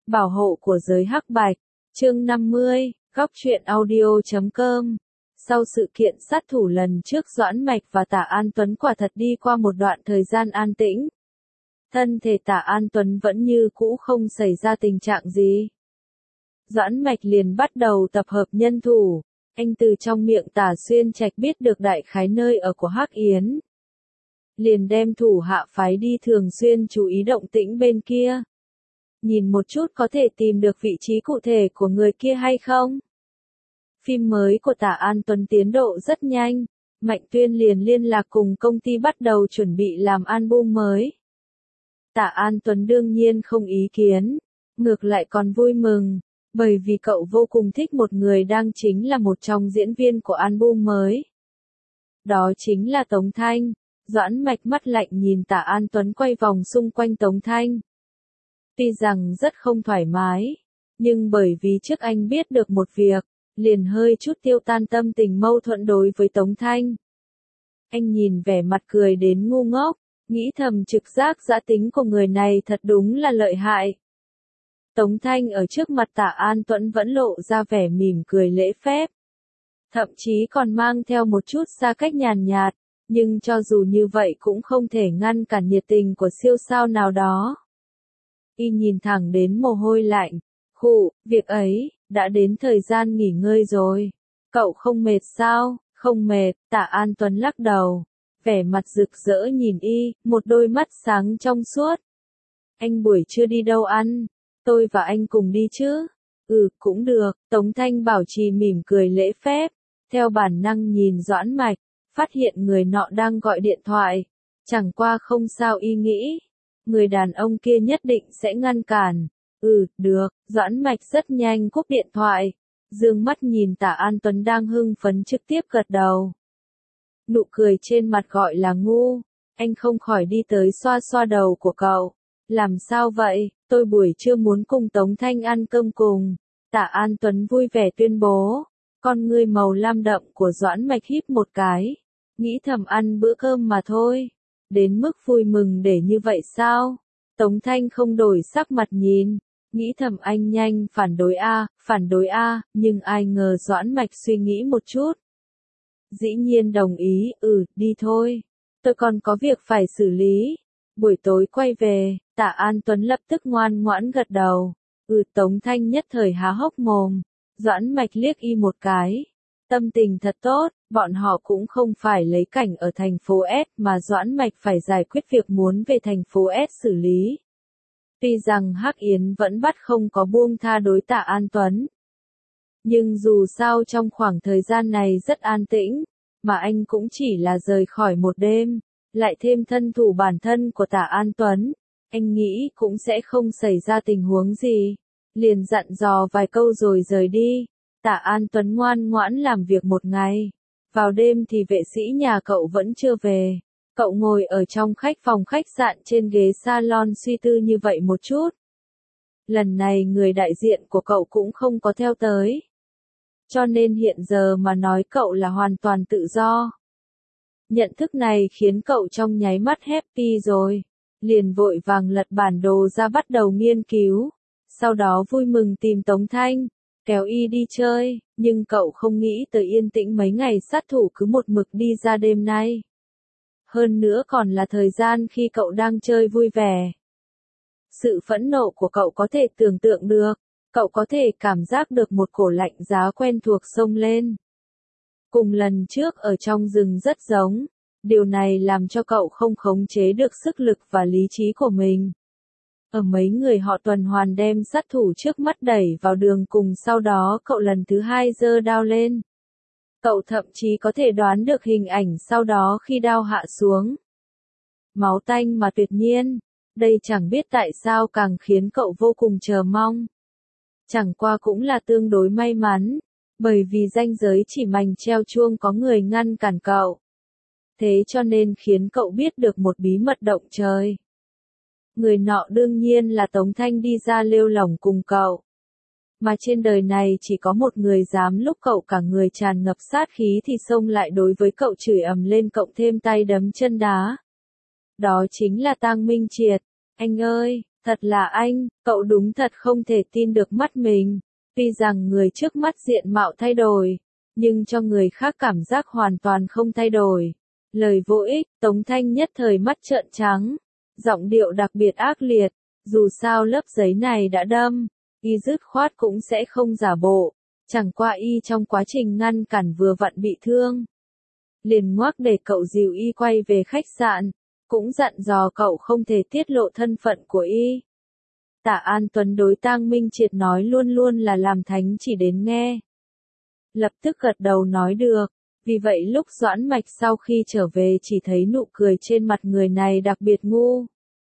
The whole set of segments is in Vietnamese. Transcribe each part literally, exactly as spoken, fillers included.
Bảo hộ của giới hắc bạch. Chương năm mươi, góc truyện audio chấm com. Sau sự kiện sát thủ lần trước Doãn Mạch và Tạ An Tuấn quả thật đi qua một đoạn thời gian an tĩnh. Thân thể Tạ An Tuấn vẫn như cũ không xảy ra tình trạng gì. Doãn Mạch liền bắt đầu tập hợp nhân thủ. Anh từ trong miệng Tả Xuyên Trạch biết được đại khái nơi ở của Hắc Yến. Liền đem thủ hạ phái đi thường xuyên chú ý động tĩnh bên kia. Nhìn một chút có thể tìm được vị trí cụ thể của người kia hay không? Phim mới của Tạ An Tuấn tiến độ rất nhanh. Mạnh Tuyên liền liên lạc cùng công ty bắt đầu chuẩn bị làm album mới. Tạ An Tuấn đương nhiên không ý kiến. Ngược lại còn vui mừng. Bởi vì cậu vô cùng thích một người đang chính là một trong diễn viên của album mới. Đó chính là Tống Thanh. Doãn Mạch mắt lạnh nhìn Tạ An Tuấn quay vòng xung quanh Tống Thanh. Tuy rằng rất không thoải mái, nhưng bởi vì trước anh biết được một việc, liền hơi chút tiêu tan tâm tình mâu thuẫn đối với Tống Thanh. Anh nhìn vẻ mặt cười đến ngu ngốc, nghĩ thầm trực giác giã tính của người này thật đúng là lợi hại. Tống Thanh ở trước mặt Tạ An Tuấn vẫn lộ ra vẻ mỉm cười lễ phép. Thậm chí còn mang theo một chút xa cách nhàn nhạt, nhưng cho dù như vậy cũng không thể ngăn cản nhiệt tình của siêu sao nào đó. Y nhìn thẳng đến mồ hôi lạnh, khụ, việc ấy, đã đến thời gian nghỉ ngơi rồi. Cậu không mệt sao? Không mệt, Tạ An Tuấn lắc đầu. Vẻ mặt rực rỡ nhìn Y, một đôi mắt sáng trong suốt. Anh buổi trưa đi đâu ăn? Tôi và anh cùng đi chứ? Ừ, cũng được. Tống Thanh bảo trì mỉm cười lễ phép. Theo bản năng nhìn Doãn Mạch, phát hiện người nọ đang gọi điện thoại. Chẳng qua không sao Y nghĩ. Người đàn ông kia nhất định sẽ ngăn cản. Ừ, được, Doãn Mạch rất nhanh cúp điện thoại. Dương mắt nhìn Tạ An Tuấn đang hưng phấn trực tiếp gật đầu. Nụ cười trên mặt gọi là ngu. Anh không khỏi đi tới xoa xoa đầu của cậu. Làm sao vậy? Tôi buổi trưa muốn cùng Tống Thanh ăn cơm cùng. Tạ An Tuấn vui vẻ tuyên bố. Con ngươi màu lam đậm của Doãn Mạch híp một cái. Nghĩ thầm ăn bữa cơm mà thôi. Đến mức vui mừng để như vậy sao? Tống Thanh không đổi sắc mặt nhìn. Nghĩ thầm anh nhanh phản đối a, phản đối a, nhưng ai ngờ Doãn Mạch suy nghĩ một chút. Dĩ nhiên đồng ý, ừ, đi thôi. Tôi còn có việc phải xử lý. Buổi tối quay về, Tạ An Tuấn lập tức ngoan ngoãn gật đầu. Ừ, Tống Thanh nhất thời há hốc mồm. Doãn Mạch liếc Y một cái. Tâm tình thật tốt, bọn họ cũng không phải lấy cảnh ở thành phố S mà Doãn Mạch phải giải quyết việc muốn về thành phố S xử lý. Tuy rằng Hắc Yến vẫn bắt không có buông tha đối Tạ An Tuấn. Nhưng dù sao trong khoảng thời gian này rất an tĩnh, mà anh cũng chỉ là rời khỏi một đêm, lại thêm thân thủ bản thân của Tạ An Tuấn, anh nghĩ cũng sẽ không xảy ra tình huống gì. Liền dặn dò vài câu rồi rời đi. Tạ An Tuấn ngoan ngoãn làm việc một ngày. Vào đêm thì vệ sĩ nhà cậu vẫn chưa về. Cậu ngồi ở trong khách phòng khách sạn trên ghế salon suy tư như vậy một chút. Lần này người đại diện của cậu cũng không có theo tới. Cho nên hiện giờ mà nói cậu là hoàn toàn tự do. Nhận thức này khiến cậu trong nháy mắt happy rồi. Liền vội vàng lật bản đồ ra bắt đầu nghiên cứu. Sau đó vui mừng tìm Tống Thanh, kéo Y đi chơi, nhưng cậu không nghĩ tới yên tĩnh mấy ngày sát thủ cứ một mực đi ra đêm nay. Hơn nữa còn là thời gian khi cậu đang chơi vui vẻ. Sự phẫn nộ của cậu có thể tưởng tượng được, cậu có thể cảm giác được một cổ lạnh giá quen thuộc xông lên. Cùng lần trước ở trong rừng rất giống, điều này làm cho cậu không khống chế được sức lực và lý trí của mình. Ở mấy người họ tuần hoàn đem sát thủ trước mắt đẩy vào đường cùng, sau đó cậu lần thứ hai giơ đao lên. Cậu thậm chí có thể đoán được hình ảnh sau đó khi đao hạ xuống. Máu tanh mà tuyệt nhiên, đây chẳng biết tại sao càng khiến cậu vô cùng chờ mong. Chẳng qua cũng là tương đối may mắn, bởi vì ranh giới chỉ mảnh treo chuông có người ngăn cản cậu. Thế cho nên khiến cậu biết được một bí mật động trời. Người nọ đương nhiên là Tống Thanh đi ra lêu lỏng cùng cậu. Mà trên đời này chỉ có một người dám lúc cậu cả người tràn ngập sát khí thì xông lại đối với cậu chửi ầm lên cộng thêm tay đấm chân đá. Đó chính là Tang Minh Triệt. Anh ơi, Thật là anh, cậu đúng thật không thể tin được mắt mình. Tuy rằng người trước mắt diện mạo thay đổi, nhưng cho người khác cảm giác hoàn toàn không thay đổi. Lời vô ích, Tống Thanh nhất thời mắt trợn trắng, giọng điệu đặc biệt ác liệt, dù sao lớp giấy này đã đâm, y dứt khoát cũng sẽ không giả bộ, chẳng qua y trong quá trình ngăn cản vừa vặn bị thương. Liền ngoác để cậu dìu y quay về khách sạn, cũng dặn dò cậu không thể tiết lộ thân phận của y. Tạ An Tuấn đối Tang Minh Triệt nói luôn luôn là làm thánh chỉ đến nghe. Lập tức gật đầu nói được, vì vậy lúc Doãn Mạch sau khi trở về chỉ thấy nụ cười trên mặt người này đặc biệt ngu.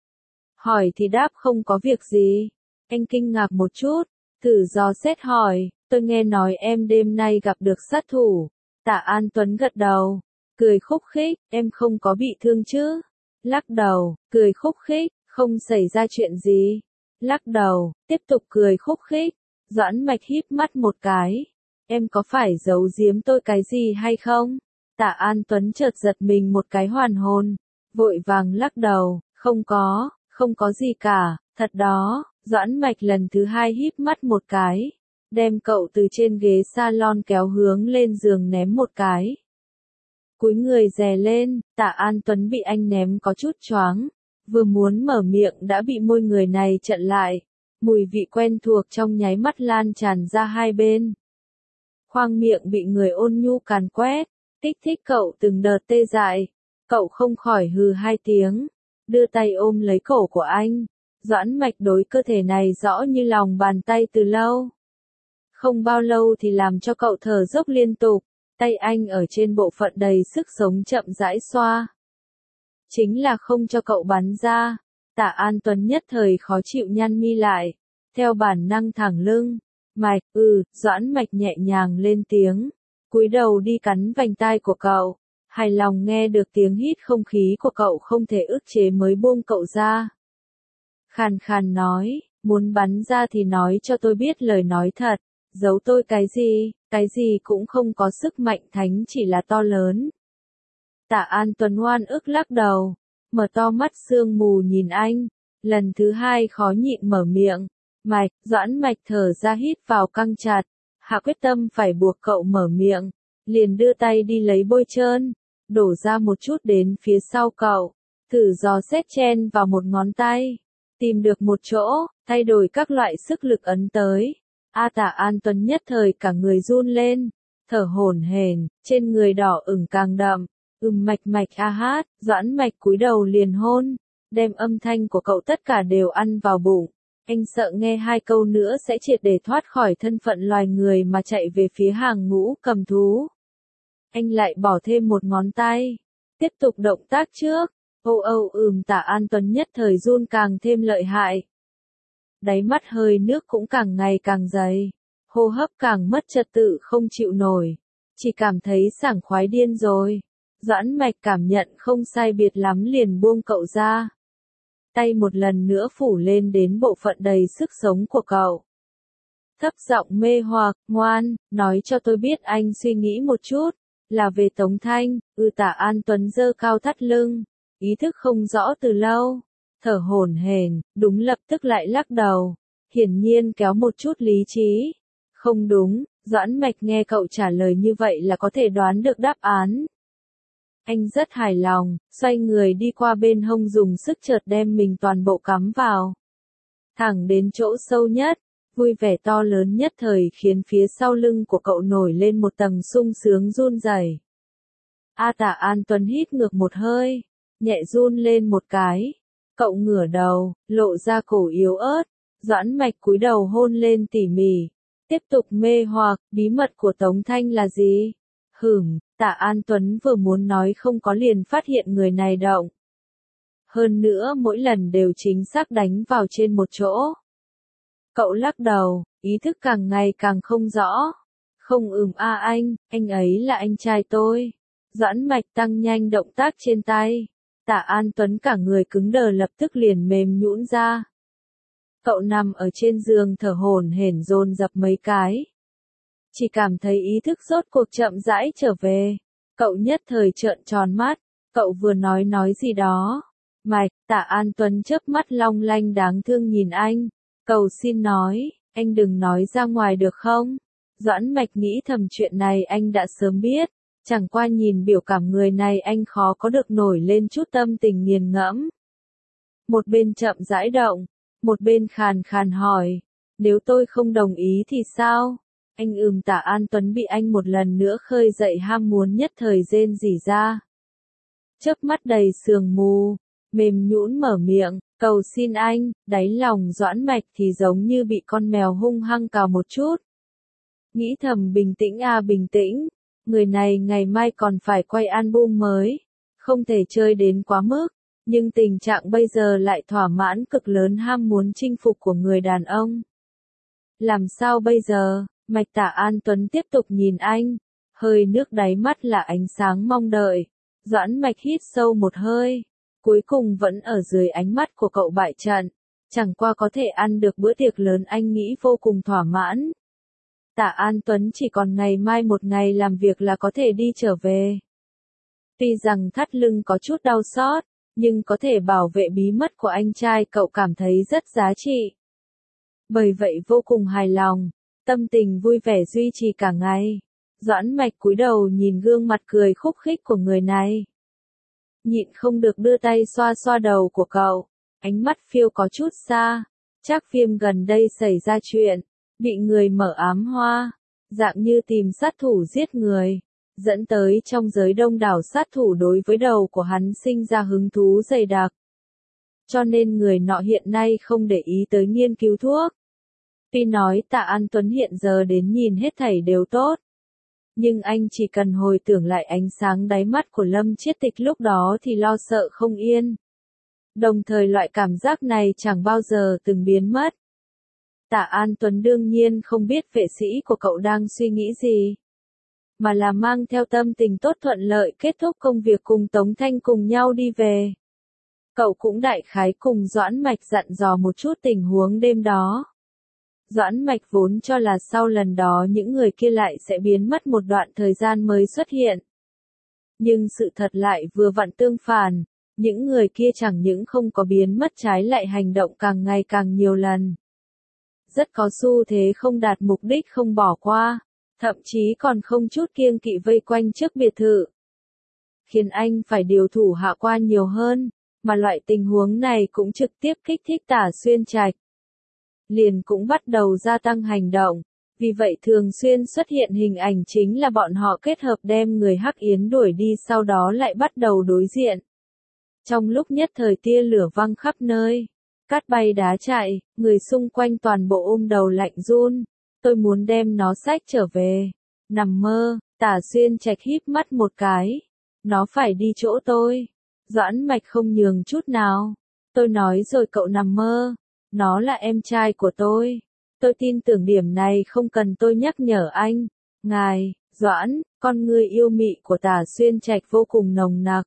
Hỏi thì đáp không có việc gì, anh kinh ngạc một chút, thử dò xét hỏi, tôi nghe nói em đêm nay gặp được sát thủ. Tạ An Tuấn gật đầu, cười khúc khích, em không có bị thương chứ? Lắc đầu, cười khúc khích, không xảy ra chuyện gì. Lắc đầu, tiếp tục cười khúc khích. Doãn Mạch híp mắt một cái. Em có phải giấu giếm tôi cái gì hay không? Tạ An Tuấn chợt giật mình một cái hoàn hồn, vội vàng lắc đầu, không có, không có gì cả, thật đó. Doãn Mạch lần thứ hai híp mắt một cái, đem cậu từ trên ghế salon kéo hướng lên giường ném một cái. Cúi người dè lên, Tạ An Tuấn bị anh ném có chút choáng, vừa muốn mở miệng đã bị môi người này chặn lại, mùi vị quen thuộc trong nháy mắt lan tràn ra hai bên. Khoang miệng bị người ôn nhu càn quét, kích thích cậu từng đợt tê dại, cậu không khỏi hừ hai tiếng, đưa tay ôm lấy cổ của anh. Doãn Mạch đối cơ thể này rõ như lòng bàn tay từ lâu. Không bao lâu thì làm cho cậu thở dốc liên tục, tay anh ở trên bộ phận đầy sức sống chậm rãi xoa. Chính là không cho cậu bắn ra. Tạ An Tuấn nhất thời khó chịu nhăn mi lại, theo bản năng thẳng lưng. Mạch, ừ, Doãn Mạch nhẹ nhàng lên tiếng, cúi đầu đi cắn vành tai của cậu, hài lòng nghe được tiếng hít không khí của cậu không thể ức chế mới buông cậu ra. Khàn khàn nói, muốn bắn ra thì nói cho tôi biết lời nói thật, giấu tôi cái gì, cái gì cũng không có sức mạnh thánh chỉ là to lớn. Tạ An Tuấn oan ức lắc đầu, mở to mắt sương mù nhìn anh, lần thứ hai khó nhịn mở miệng. Mạch, Doãn Mạch thở ra hít vào căng chặt, hạ quyết tâm phải buộc cậu mở miệng, liền đưa tay đi lấy bôi trơn, đổ ra một chút đến phía sau cậu, thử dò xét chen vào một ngón tay, tìm được một chỗ, thay đổi các loại sức lực ấn tới. A Tạ An Tuấn nhất thời cả người run lên, thở hổn hển, trên người đỏ ửng càng đậm, ừm mạch mạch a hát, Doãn Mạch cúi đầu liền hôn, đem âm thanh của cậu tất cả đều ăn vào bụng. Anh sợ nghe hai câu nữa sẽ triệt để thoát khỏi thân phận loài người mà chạy về phía hàng ngũ cầm thú. Anh lại bỏ thêm một ngón tay, tiếp tục động tác trước, âu âu ừm Tạ An Tuấn nhất thời run càng thêm lợi hại. Đáy mắt hơi nước cũng càng ngày càng dày, hô hấp càng mất trật tự không chịu nổi, chỉ cảm thấy sảng khoái điên rồi. Doãn Mạch cảm nhận không sai biệt lắm liền buông cậu ra. Tay một lần nữa phủ lên đến bộ phận đầy sức sống của cậu. Thấp giọng mê hoặc, ngoan, nói cho tôi biết anh suy nghĩ một chút, là về Tống Thanh. Ừ Tạ An Tuấn giơ cao thắt lưng, ý thức không rõ từ lâu, thở hổn hển, đúng lập tức lại lắc đầu, hiển nhiên kéo một chút lý trí. Không đúng, Doãn Mạch nghe cậu trả lời như vậy là có thể đoán được đáp án. Anh rất hài lòng, xoay người đi qua bên hông dùng sức chợt đem mình toàn bộ cắm vào. Thẳng đến chỗ sâu nhất, vui vẻ to lớn nhất thời khiến phía sau lưng của cậu nổi lên một tầng sung sướng run rẩy. A Tạ An Tuấn hít ngược một hơi, nhẹ run lên một cái. Cậu ngửa đầu, lộ ra cổ yếu ớt, Doãn Mạch cúi đầu hôn lên tỉ mỉ, tiếp tục mê hoặc, bí mật của Tống Thanh là gì? Hửm, Tạ An Tuấn vừa muốn nói không có liền phát hiện người này động. Hơn nữa mỗi lần đều chính xác đánh vào trên một chỗ. Cậu lắc đầu, ý thức càng ngày càng không rõ. Không ừm a anh, anh ấy là anh trai tôi. Doãn Mạch tăng nhanh động tác trên tay. Tạ An Tuấn cả người cứng đờ lập tức liền mềm nhũn ra. Cậu nằm ở trên giường thở hổn hển dồn dập mấy cái. Chỉ cảm thấy ý thức rốt cuộc chậm rãi trở về. Cậu nhất thời trợn tròn mắt. Cậu vừa nói nói gì đó. Mạch, Tạ An Tuấn chớp mắt long lanh đáng thương nhìn anh, cầu xin nói, anh đừng nói ra ngoài được không? Doãn Mạch nghĩ thầm chuyện này anh đã sớm biết, chẳng qua nhìn biểu cảm người này anh khó có được nổi lên chút tâm tình nghiền ngẫm. Một bên chậm rãi động, một bên khàn khàn hỏi, nếu tôi không đồng ý thì sao? Anh ừm Tạ An Tuấn bị anh một lần nữa khơi dậy ham muốn nhất thời rên rỉ ra. Chớp mắt đầy sương mù, mềm nhũn mở miệng, cầu xin anh, đáy lòng Doãn Mạch thì giống như bị con mèo hung hăng cào một chút. Nghĩ thầm bình tĩnh à bình tĩnh, người này ngày mai còn phải quay album mới, không thể chơi đến quá mức, nhưng tình trạng bây giờ lại thỏa mãn cực lớn ham muốn chinh phục của người đàn ông. Làm sao bây giờ? Mạch Tạ An Tuấn tiếp tục nhìn anh, hơi nước đáy mắt là ánh sáng mong đợi. Doãn Mạch hít sâu một hơi, cuối cùng vẫn ở dưới ánh mắt của cậu bại trận, chẳng qua có thể ăn được bữa tiệc lớn anh nghĩ vô cùng thỏa mãn. Tạ An Tuấn chỉ còn ngày mai một ngày làm việc là có thể đi trở về. Tuy rằng thắt lưng có chút đau xót, nhưng có thể bảo vệ bí mật của anh trai cậu cảm thấy rất giá trị. Bởi vậy vô cùng hài lòng, tâm tình vui vẻ duy trì cả ngày. Doãn Mạch cúi đầu nhìn gương mặt cười khúc khích của người này. Nhịn không được đưa tay xoa xoa đầu của cậu, ánh mắt phiêu có chút xa, chắc phim gần đây xảy ra chuyện, bị người mở ám hoa, dạng như tìm sát thủ giết người, dẫn tới trong giới đông đảo sát thủ đối với đầu của hắn sinh ra hứng thú dày đặc. Cho nên người nọ hiện nay không để ý tới nghiên cứu thuốc. Tuy nói Tạ An Tuấn hiện giờ đến nhìn hết thảy đều tốt, nhưng anh chỉ cần hồi tưởng lại ánh sáng đáy mắt của Lâm Chiết Tịch lúc đó thì lo sợ không yên. Đồng thời loại cảm giác này chẳng bao giờ từng biến mất. Tạ An Tuấn đương nhiên không biết vệ sĩ của cậu đang suy nghĩ gì, mà là mang theo tâm tình tốt thuận lợi kết thúc công việc cùng Tống Thanh cùng nhau đi về. Cậu cũng đại khái cùng Doãn Mạch dặn dò một chút tình huống đêm đó. Doãn Mạch vốn cho là sau lần đó những người kia lại sẽ biến mất một đoạn thời gian mới xuất hiện. Nhưng sự thật lại vừa vặn tương phản, những người kia chẳng những không có biến mất trái lại hành động càng ngày càng nhiều lần. Rất có xu thế không đạt mục đích không bỏ qua, thậm chí còn không chút kiêng kỵ vây quanh trước biệt thự. Khiến anh phải điều thủ hạ qua nhiều hơn, mà loại tình huống này cũng trực tiếp kích thích Tả Xuyên Trạch. Liền cũng bắt đầu gia tăng hành động, vì vậy thường xuyên xuất hiện hình ảnh chính là bọn họ kết hợp đem người Hắc Yến đuổi đi sau đó lại bắt đầu đối diện. Trong lúc nhất thời tia lửa văng khắp nơi, cát bay đá chạy, người xung quanh toàn bộ ôm đầu lạnh run, tôi muốn đem nó xách trở về. Nằm mơ, Tả Xuyên Trạch híp mắt một cái, nó phải đi chỗ tôi. Doãn Mạch không nhường chút nào, tôi nói rồi cậu nằm mơ. Nó là em trai của tôi. Tôi tin tưởng điểm này không cần tôi nhắc nhở anh. Ngài, Doãn, con người yêu mị của Tả Xuyên Trạch vô cùng nồng nặc.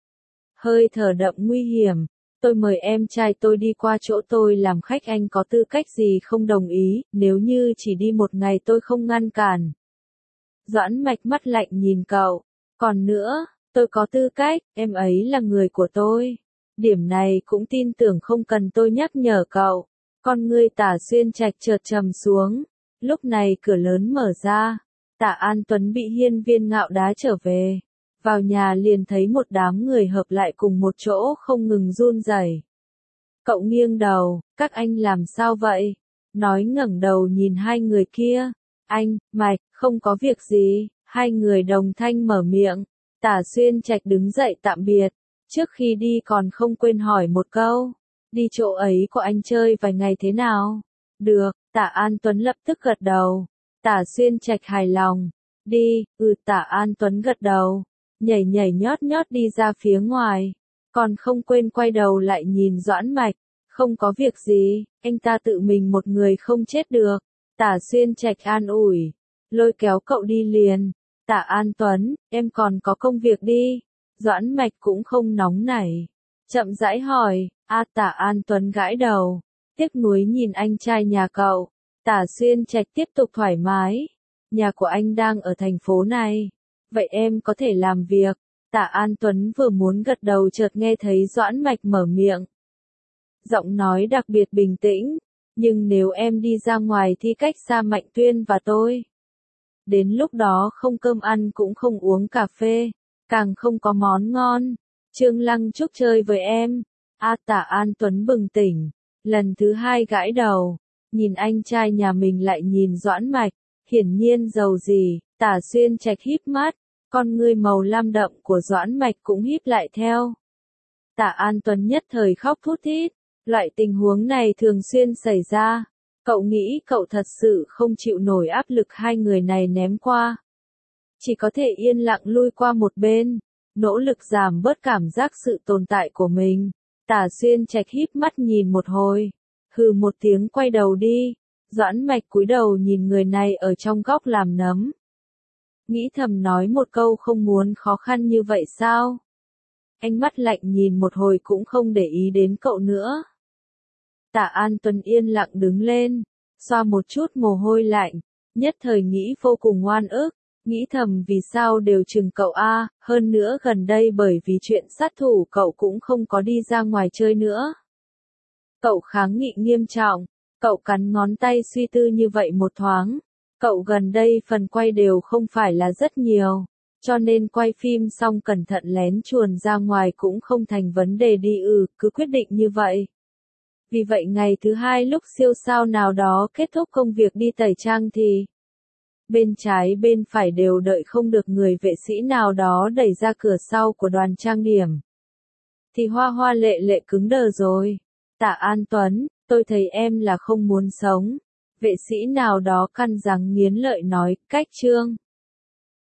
Hơi thở đậm nguy hiểm. Tôi mời em trai tôi đi qua chỗ tôi làm khách anh có tư cách gì không đồng ý, nếu như chỉ đi một ngày tôi không ngăn cản. Doãn Mạch mắt lạnh nhìn cậu. Còn nữa, tôi có tư cách, em ấy là người của tôi. Điểm này cũng tin tưởng không cần tôi nhắc nhở cậu. Con ngươi Tả Xuyên Trạch chợt trầm xuống. Lúc này cửa lớn mở ra. Tạ An Tuấn bị hiên viên ngạo đá trở về. Vào nhà liền thấy một đám người hợp lại cùng một chỗ không ngừng run rẩy. Cậu nghiêng đầu, các anh làm sao vậy? Nói ngẩng đầu nhìn hai người kia. Anh, Mạch, không có việc gì. Hai người đồng thanh mở miệng. Tả Xuyên Trạch đứng dậy tạm biệt. Trước khi đi còn không quên hỏi một câu, đi chỗ ấy của anh chơi vài ngày thế nào? Được, Tạ An Tuấn lập tức gật đầu. Tả Xuyên Trạch hài lòng. Đi, ừ Tạ An Tuấn gật đầu. Nhảy nhảy nhót nhót đi ra phía ngoài. Còn không quên quay đầu lại nhìn Doãn Mạch. Không có việc gì, anh ta tự mình một người không chết được. Tả Xuyên Trạch an ủi. Lôi kéo cậu đi liền. Tạ An Tuấn, em còn có công việc đi. Doãn Mạch cũng không nóng nảy. Chậm rãi hỏi, a Tạ An Tuấn gãi đầu. Tiếc nuối nhìn anh trai nhà cậu. Tả Xuyên Trạch tiếp tục thoải mái. Nhà của anh đang ở thành phố này. Vậy em có thể làm việc. Tạ An Tuấn vừa muốn gật đầu chợt nghe thấy Doãn Mạch mở miệng. Giọng nói đặc biệt bình tĩnh, nhưng nếu em đi ra ngoài thì cách xa Mạnh Tuyên và tôi. Đến lúc đó không cơm ăn cũng không uống cà phê, càng không có món ngon. Trương Lăng Trúc chơi với em. A Tạ An Tuấn bừng tỉnh, lần thứ hai gãi đầu, nhìn anh trai nhà mình lại nhìn Doãn Mạch, hiển nhiên giàu gì. Tả Xuyên Trạch híp mắt, con ngươi màu lam đậm của Doãn Mạch cũng híp lại theo. Tạ An Tuấn nhất thời khóc thút thít, loại tình huống này thường xuyên xảy ra. Cậu nghĩ cậu thật sự không chịu nổi áp lực hai người này ném qua. Chỉ có thể yên lặng lui qua một bên, nỗ lực giảm bớt cảm giác sự tồn tại của mình. Tả Xuyên Trạch híp mắt nhìn một hồi, hừ một tiếng quay đầu đi. Doãn Mạch cúi đầu nhìn người này ở trong góc làm nấm. Nghĩ thầm nói một câu không muốn khó khăn như vậy sao? Ánh mắt lạnh nhìn một hồi cũng không để ý đến cậu nữa. Tạ An Tuấn yên lặng đứng lên, xoa một chút mồ hôi lạnh, nhất thời nghĩ vô cùng oan ức, nghĩ thầm vì sao đều chừng cậu a, hơn nữa gần đây bởi vì chuyện sát thủ cậu cũng không có đi ra ngoài chơi nữa. Cậu kháng nghị nghiêm trọng, cậu cắn ngón tay suy tư như vậy một thoáng. Cậu gần đây phần quay đều không phải là rất nhiều, cho nên quay phim xong cẩn thận lén chuồn ra ngoài cũng không thành vấn đề đi ừ, cứ quyết định như vậy. Vì vậy ngày thứ hai lúc siêu sao nào đó kết thúc công việc đi tẩy trang thì bên trái bên phải đều đợi không được người vệ sĩ nào đó đẩy ra cửa sau của đoàn trang điểm. Thì Hoa Hoa lệ lệ cứng đờ rồi. Tạ An Tuấn, tôi thấy em là không muốn sống. Vệ sĩ nào đó căn răng nghiến lợi nói, cách Trương.